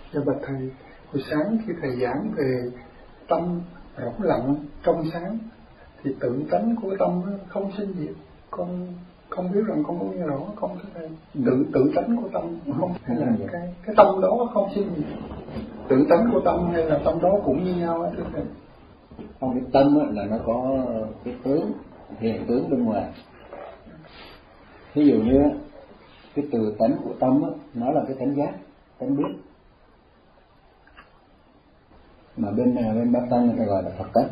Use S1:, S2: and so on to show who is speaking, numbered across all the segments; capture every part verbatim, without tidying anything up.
S1: Dạ bạch thầy, hồi sáng khi thầy giảng về tâm rỗng lặng trong sáng thì tự tánh của tâm không sinh diệt, con không biết rằng con có nghe rõ không thưa thầy? Tự tự tánh của tâm không hay là cái cái tâm đó không sinh diệt? Tự tánh của tâm hay là tâm đó cũng như nhau á thưa thầy?
S2: Không, cái tâm là nó có cái tướng, hiện tướng bên ngoài. Ví dụ như cái tự tánh của tâm á, nó là cái tánh giác, tánh biết. Mà bên bên Bát Tông người ta gọi là Phật tánh.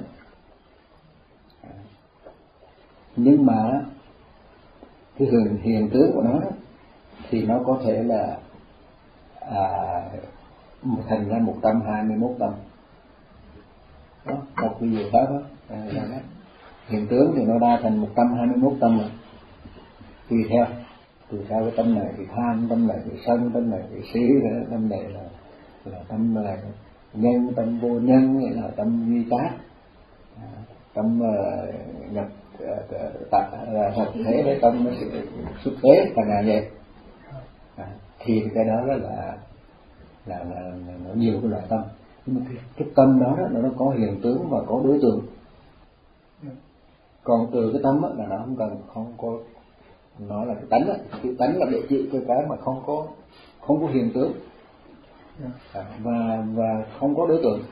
S2: Nhưng mà cái hiện, hiện tướng của nó thì nó có thể là à, thành ra một trăm hai mươi mốt tâm. Đó, một ví dụ đó đó. À, đó. Hiện tướng thì nó đa thành một trăm hai mươi mốt tâm rồi. Tùy theo, tùy theo cái tâm này thì tham, tâm này thì sân, tâm này thì sĩ, tâm này là là tâm là nhân, tâm vô nhân, hay là tâm duy tác, tâm uh, nhập tập uh, thật thế với tâm nó sẽ xuất thế là ngàn vậy. À, thì cái đó là là là, là, là nó nhiều cái loại tâm. Nhưng mà cái, cái tâm đó, đó nó có hiện tướng và có đối tượng. Còn từ cái tâm đó, là nó không cần không có, nó là cái tánh đó. Cái tánh là để chỉ cái cái mà không có không có hiện tướng à, và và không có đối tượng.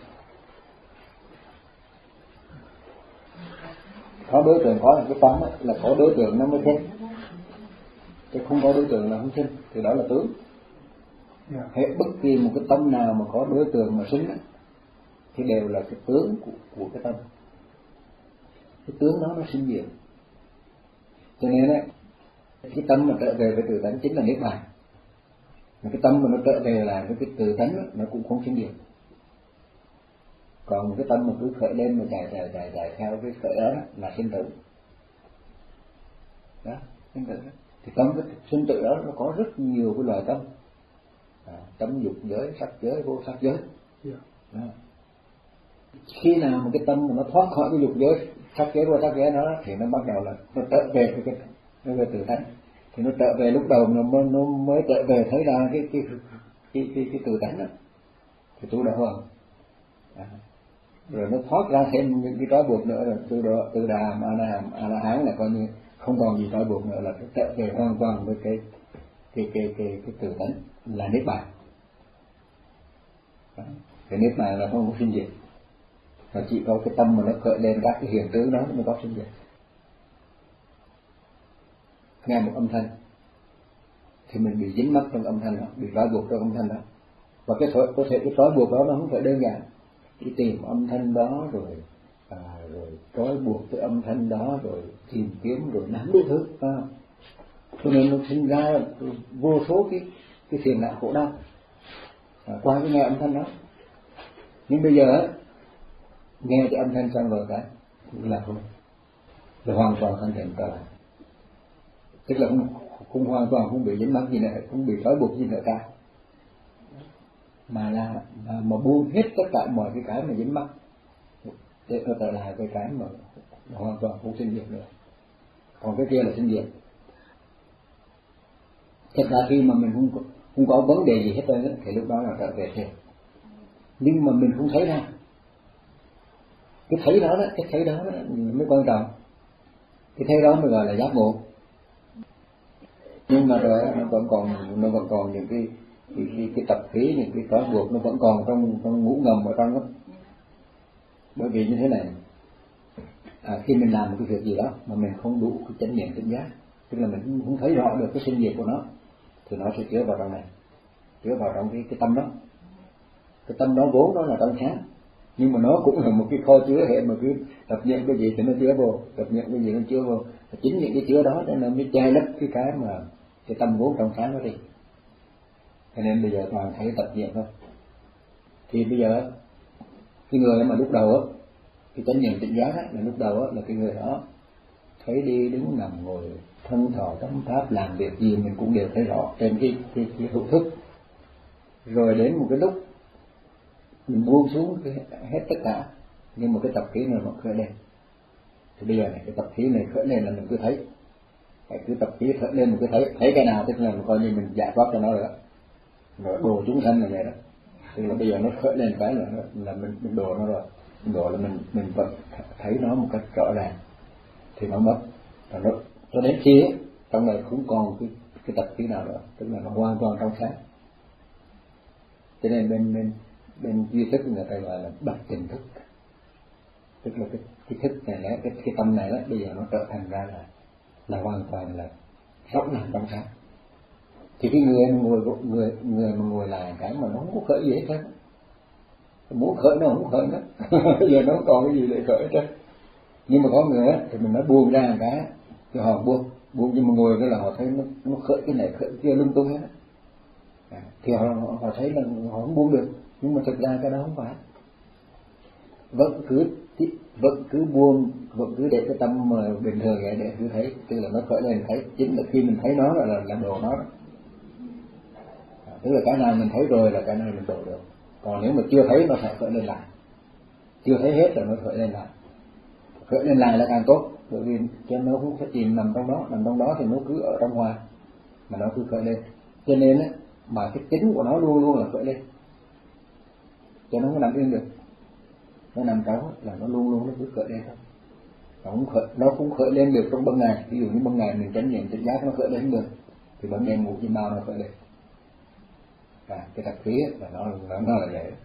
S2: Có đối tượng, có là cái tâm đó, là có đối tượng nó mới sinh, chứ không có đối tượng là không sinh, thì đó là tướng. Hệ bất kỳ một cái tâm nào mà có đối tượng mà sinh đó, thì đều là cái tướng của, của cái tâm. Cái tướng đó nó sinh diệt. Cho nên đấy, cái tâm mà trở về với tự tánh chính là niết bàn. Mà cái tâm mà nó trở về là với cái tự tánh đó, nó cũng không sinh diệt. Còn một cái tâm mà cứ khởi lên mà chạy chạy chạy chạy theo cái khởi đó, đó là sinh tử. Đó, sinh tử đó. Thì tâm cái sinh tử đó nó có rất nhiều cái loại tâm. À, tâm dục giới, sắc giới, vô sắc giới. Đó. Khi nào một cái tâm mà nó thoát khỏi cái dục giới, sắc giới, vô sắc giới đó, thì nó bắt đầu là nó trở về cái cái nó về tự tánh. Thì nó trở về lúc đầu nó mới, nó mới trở về thấy ra cái cái cái cái, cái, cái tự tánh đó, thì tu đạo hoàng. À. Rồi nó thoát ra thêm những cái trói buộc nữa, là tu đạo tự đà a la hán a la hán là coi như không còn gì trói buộc nữa, là nó trở về hoàn toàn với cái cái cái cái cái tự tánh là niết bàn. Đó. Cái niết bàn là không có sinh diệt, và chỉ có cái tâm mà nó khởi lên các cái hiện tướng đó mới có sinh diệt. Nghe một âm thanh thì mình bị dính mắc trong âm thanh đó, bị trói buộc trong âm thanh đó, và cái có thể cái trói buộc đó nó không phải đơn giản, đi tìm âm thanh đó rồi à, rồi trói buộc cái âm thanh đó rồi tìm kiếm rồi nắm đủ thứ, à. Cho nên nó sinh ra vô số cái cái phiền não khổ đau à, qua cái nghe âm thanh đó. Nhưng bây giờ nghe cái âm thanh xong rồi cái là không, là hoàn toàn thanh tịnh trở lại, tức là không, không hoàn toàn không bị dính mắc gì nữa, không bị trói buộc gì nữa cả, mà là mà, mà buông hết tất cả mọi cái cái mà dính mắc để nó trở lại cái cái mà hoàn toàn không sinh diệt nữa. Còn cái kia là sinh diệt. Thật ra khi mà mình không có, không có vấn đề gì hết trơn thì lúc đó là trở về thiền. Nhưng mà mình không thấy ra cái thấy đó đó, cái thấy đó, đó mới quan trọng. Cái thấy đó mới gọi là giác ngộ. Nhưng mà rồi nó vẫn còn nó vẫn còn những cái cái, cái, cái tập khí, những cái trói buộc nó vẫn còn trong trong ngủ ngầm ở trong đó. Bởi vì như thế này, à, khi mình làm một cái việc gì đó mà mình không đủ cái chánh niệm tỉnh giác, tức là mình không thấy rõ được cái sinh diệt của nó, thì nó sẽ chứa vào trong này, chứa vào trong cái cái tâm đó. Cái tâm đó vốn nó là trong sáng, nhưng mà nó cũng là một cái kho chứa hệ, mà cứ tập niệm cái gì thì nó chứa vô, tập niệm cái gì nó chứa vô. Và chính những cái chứa đó nên nó mới che lấp cái cái mà cái tâm vốn trong sáng đó đi. Cho nên bây giờ toàn thấy tập niệm thôi. Thì bây giờ cái người mà lúc đầu á, cái chánh niệm tỉnh giác á, là lúc đầu á là cái người đó thấy đi đứng nằm ngồi thân thọ tâm pháp làm việc gì mình cũng đều thấy rõ trên cái cái cái hữu thức. Rồi đến một cái lúc mình buông xuống cái, hết tất cả, nhưng một cái tập khí này vẫn khởi lên. Thì bây giờ này cái tập khí này khởi lên là mình cứ thấy, phải cứ tập khí khởi lên một cái thấy, thấy cái nào tức là coi như mình giải thoát cho nó rồi đó. Rồi đồ chúng sanh là vậy đó. Tức là bây giờ nó khởi lên cái là là mình mình đổ nó rồi, mình đổ là mình mình vẫn thấy nó một cách rõ ràng thì nó mất, và nó cho đến khi ấy, trong này không còn cái cái tập khí nào nữa, tức là nó hoàn toàn trong sáng. Cho nên bên bên bên duy thức người ta gọi là bậc tỉnh thức, tức là cái cái thức này đó, cái cái tâm này đó bây giờ nó trở thành ra là là hoàn toàn là rõ ràng trong sáng. Thì cái người ngồi người người mà ngồi lại cái mà nó không có khởi gì hết trơn, muốn khởi nó không khởi nữa. Giờ nó không còn cái gì để khởi hết trơn. Nhưng mà có người á thì mình nói buông ra một cái thì họ buông buông nhưng mà ngồi cái là họ thấy nó nó khởi cái này khởi kia lung tung hết á. À, thì họ, họ họ thấy là họ không buông được, nhưng mà thực ra cái đó không phải, vẫn cứ vẫn cứ buông, vẫn cứ để cái tâm mà bình thường vậy để cứ thấy, tức là nó khởi lên thấy, chính là khi mình thấy nó là là đồ nó đó. À, tức là cái nào mình thấy rồi là cái này mình đổ được, còn nếu mà chưa thấy nó phải khởi lên lại, chưa thấy hết là nó khởi lên lại, khởi lên lại là càng tốt, bởi vì cho nó không phải chìm nằm trong đó, nằm trong đó thì nó cứ ở trong ngoài mà nó cứ khởi lên, cho nên á mà cái tính của nó luôn luôn là khởi lên, cho nó không nằm yên được, nó nằm trống là nó luôn luôn nó cứ khởi lên thôi, nó không khởi, nó cũng khởi lên được trong ban ngày, ví dụ như ban ngày mình chánh niệm tỉnh giác nó khởi lên được, thì ban đêm ngủ chim bao nó khởi lên, và cái tập khí là nó nó nó là vậy.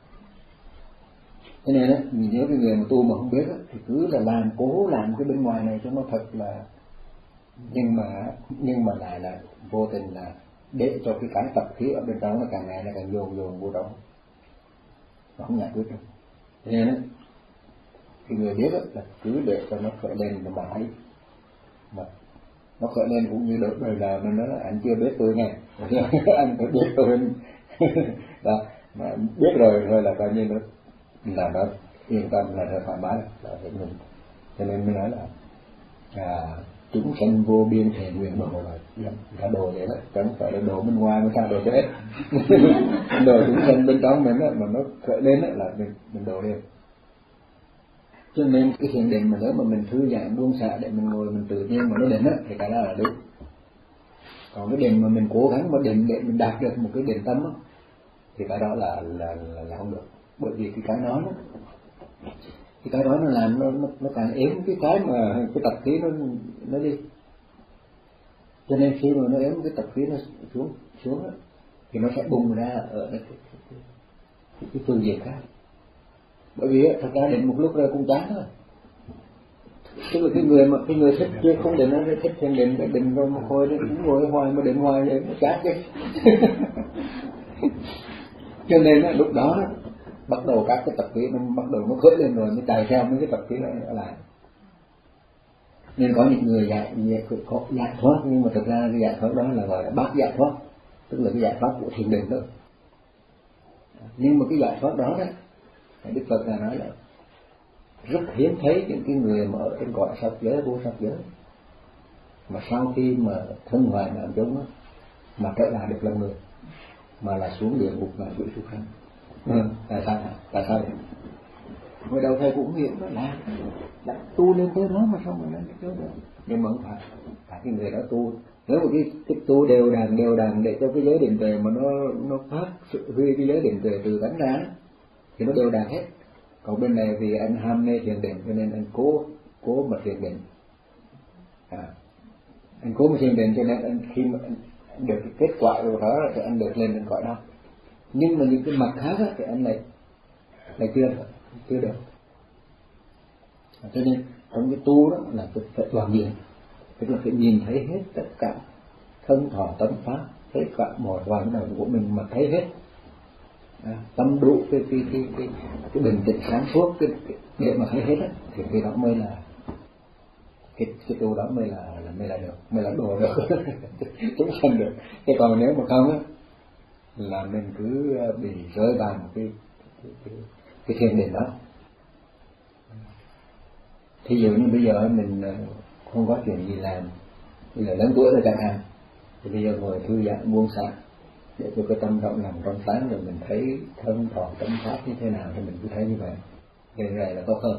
S2: Cho nên á, nếu cái người mà tu mà không biết á, thì cứ là làm cố làm cái bên ngoài này cho nó thật là, nhưng mà nhưng mà lại là vô tình là để cho cái cái tập khí ở bên trong nó càng ngày nó càng dồn dồn vô đó, nó không giải quyết được. Cho nên á, cái người biết á, là cứ để cho nó khởi lên mà thấy, mà nó khởi lên cũng như đời đời nào nên nó nói anh chưa biết tôi nghe, anh phải biết tôi đó, mà biết rồi thôi là coi như nó là nó yên tâm, là nó thoải mái là phải mình. Cho nên mới nói là à, chúng sanh vô biên thể nguyện đồ rồi, cả đồ vậy đó, chẳng phải là đồ bên ngoài mới sao đồ chết. Đồ chúng sanh bên trong mình đó, mà nó khởi lên đó, là mình mình đồ lên. Cho nên cái thiền định mà nếu mà mình thư giãn buông xả để mình ngồi mình tự nhiên mà nó định á thì cái đó là đúng. Còn cái định mà mình cố gắng mà định để mình đạt được một cái định tâm á thì cái đó là là là, là không được, bởi vì cái cái đó nó cái cái đó nó làm nó nó, nó càng ém cái cái mà cái tập khí nó nó đi. Cho nên khi mà nó ém cái tập khí nó xuống xuống á thì nó sẽ bùng ra ở cái cái, cái, cái, cái phương diện khác. Bởi vì thật ra định một lúc rồi cũng chán thôi. Tức là cái người mà cái người thích chưa không định nó thích thiền định, cái định rồi một hồi nó cũng ngồi hoài mà định hoài vậy nó chán chứ. Cho nên đó, lúc đó bắt đầu các cái tập khí nó bắt đầu nó khởi lên rồi nó chạy theo mấy cái tập khí nó lại. Nên có những người giải có giải thoát, nhưng mà thực ra cái giải thoát đó là gọi là bát giải thoát, tức là cái giải thoát của thiền định thôi. Nhưng mà cái giải thoát đó đó Đức Phật là nói là rất hiếm thấy những cái người mà ở trên cõi sắc giới, vô sắc giới mà sau khi mà thân hoại nạn chúng mà trở lại được làm người, mà là xuống địa ngục và bị súc sanh. Ừ. Tại sao? Tại sao vậy? Hồi đầu thầy cũng hiểu đó là đã tu lên tới đó mà sao mà lên tới đó, nhưng mà không phải cả cái người đó tu, nếu mà cái, cái tu đều đàn đều đàn để cho cái giới định tuệ mà nó nó phát sự huy cái giới định tuệ từ tánh ra thì nó đều đàn hết. Còn bên này vì anh ham mê thiền định cho nên anh cố cố mà thiền định, à, anh cố mà thiền định cho nên anh khi mà anh, anh được cái kết quả rồi đó thì anh được lên đến cõi đó. Nhưng mà những cái mặt khác á, thì anh lại lại chưa được, chưa được. À, cho nên trong cái tu đó là phải toàn diện, tức là phải nhìn thấy hết tất cả thân thọ tâm pháp, thấy cả mọi hoàn cảnh của mình mà thấy hết. À, tâm đủ cái cái cái cái cái bình tĩnh sáng suốt cái, cái để mà thấy hết á, thì cái đó mới là cái cái tu đó mới là, là mới là được, mới là đồ được, chúng sanh được. Cái còn nếu mà không á là mình cứ bị rơi vào một cái cái, cái, cái thiền định đó. Thí dụ như bây giờ mình không có chuyện gì làm, bây giờ lớn tuổi rồi chẳng hạn, thì bây giờ ngồi thư giãn buông xả để cho cái tâm rộng nằm trong sáng, rồi mình thấy thân thọ tâm pháp như thế nào thì mình cứ thấy như vậy, thì này là tốt hơn.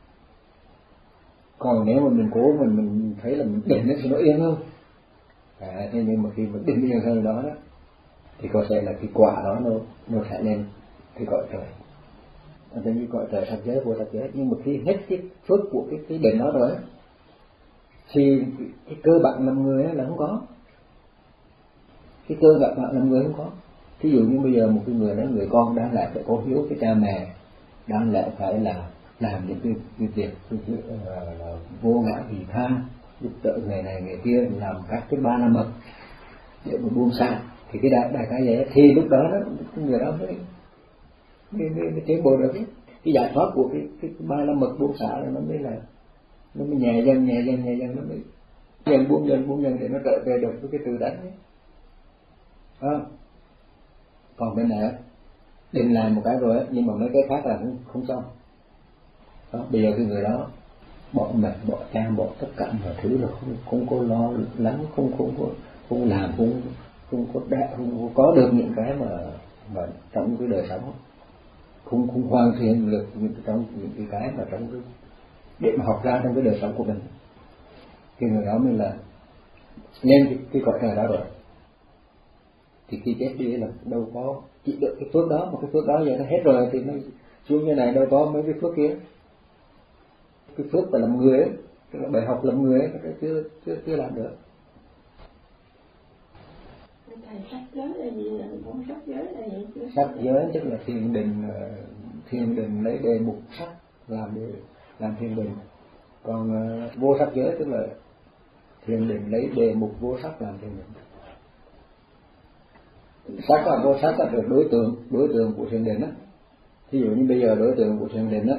S2: Còn nếu mà mình cố mình mình thấy là mình định thì nó yên hơn, à, thế nhưng mà khi mình định yên hơn đó đó thì có thể là cái quả đó nó nó sẽ lên thì cõi trời, nó như cõi trời sắc giới vô sắc giới. Nhưng mà khi hết cái phước của cái cái định đó rồi thì cái, cái cơ bản làm người là không có, cái cơ bản làm người không có. Ví dụ như bây giờ một cái người đó, người con đáng lẽ phải có hiếu với cha mẹ, đáng lẽ phải là làm những cái, cái việc cái, cái, uh, là vô ngã vị tha, giúp đỡ người này người kia, làm các cái ba la mật để mà buông xả, thì cái đại đại cái vậy thì lúc đó đó cái người đó mới mới, mới, mới tiến bộ được. Cái, cái giải thoát của cái, cái, cái ba la mật buông xả là nó mới là nó mới nhẹ dần nhẹ dần nhẹ dần, nó mới dần buông dần buông dần để nó trở về được với cái từ đánh ấy. À, còn bên này định làm một cái rồi ấy, nhưng mà mấy cái khác là không, không xong. Đó, bây giờ cái người đó bỏ mệt, bỏ cha, bỏ tất cả mọi thứ là không, không có lo lắng, không không có không làm, không không có đã, không có được những cái mà mà trong cái đời sống, không không hoàn thiện được những trong những cái cái mà trong cái để mà học ra trong cái đời sống của mình, thì người đó mới là lên cái, cái cõi trời đó rồi. Thì khi chết đi là đâu có chỉ được cái phước đó, mà cái phước đó giờ nó hết rồi thì nó xuống như này đâu có mấy cái phước kia. Cái phước phải làm người ấy, tức là bài học làm người ấy, nó chưa chưa chưa làm được.
S3: Thầy sắc giới là gì? Là con sắc giới là gì?
S2: Sắc giới tức là thiền định, thiền định lấy đề mục sắc làm để làm thiền định. Còn uh, vô sắc giới tức là thiền định lấy đề mục vô sắc làm thiền định. Sắc và vô sắc là được đối tượng đối tượng của thiền định á. Ví dụ như bây giờ đối tượng của thiền định á,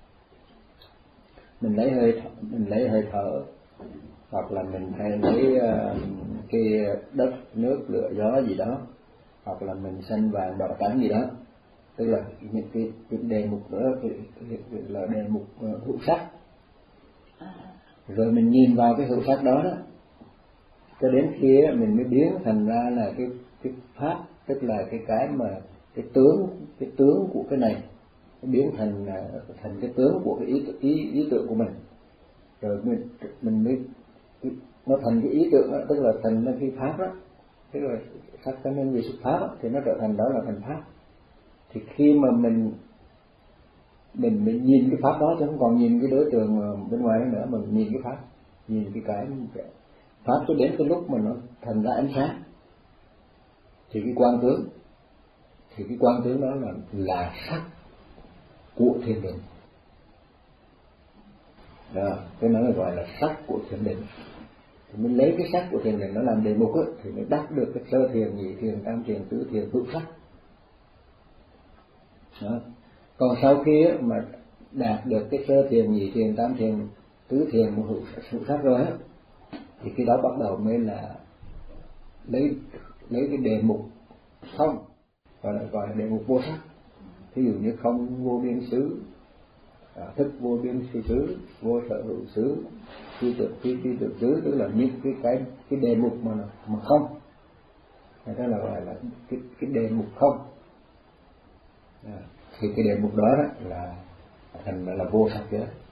S2: mình lấy hơi mình lấy hơi thở, hoặc là mình hay lấy uh, cái đất nước lửa gió gì đó, hoặc là mình xanh vàng đỏ trắng gì đó, tức là những cái, cái đề mục đó cái, cái, cái là đề mục uh, hữu sắc. Rồi mình nhìn vào cái hữu sắc đó đó cho đến khi mình mới biến thành ra là cái cái pháp, tức là cái cái mà cái tướng cái tướng của cái này biến thành thành cái tướng của cái ý ý ý tưởng của mình, rồi mình mình mới nó thành cái ý tưởng đó, tức là thành cái pháp đó, tức là sắc cái nên vì sự pháp đó, thì nó trở thành đó là thành pháp. Thì khi mà mình mình mình nhìn cái pháp đó chứ không còn nhìn cái đối tượng bên ngoài đó nữa, mà mình nhìn cái pháp, nhìn cái cái pháp cho đến cái lúc mà nó thành ra ánh sáng, thì cái quang tướng thì cái quang tướng đó là là sắc của thiền định. Đó, cái nó gọi là sắc của thiền định. Thì mình lấy cái sắc của thiền định nó làm đề mục ấy, thì mới đắc được cái sơ thiền, nhị thiền, tam thiền, tứ thiền, hữu sắc. Đó. Còn sau khi ấy, mà đạt được cái sơ thiền, nhị thiền, tam thiền, tứ thiền, một hữu, hữu sắc rồi ấy, thì khi đó bắt đầu mới là lấy lấy cái đề mục không, gọi là gọi là đề mục vô sắc. Ví dụ như không vô biên xứ, thức vô biên phi xứ, vô sở hữu xứ, phi tưởng phi phi tưởng xứ, tức là những cái cái cái đề mục mà mà không, người ta là gọi là cái cái đề mục không. À, thì cái đề mục đó, đó là thành là vô sắc giới.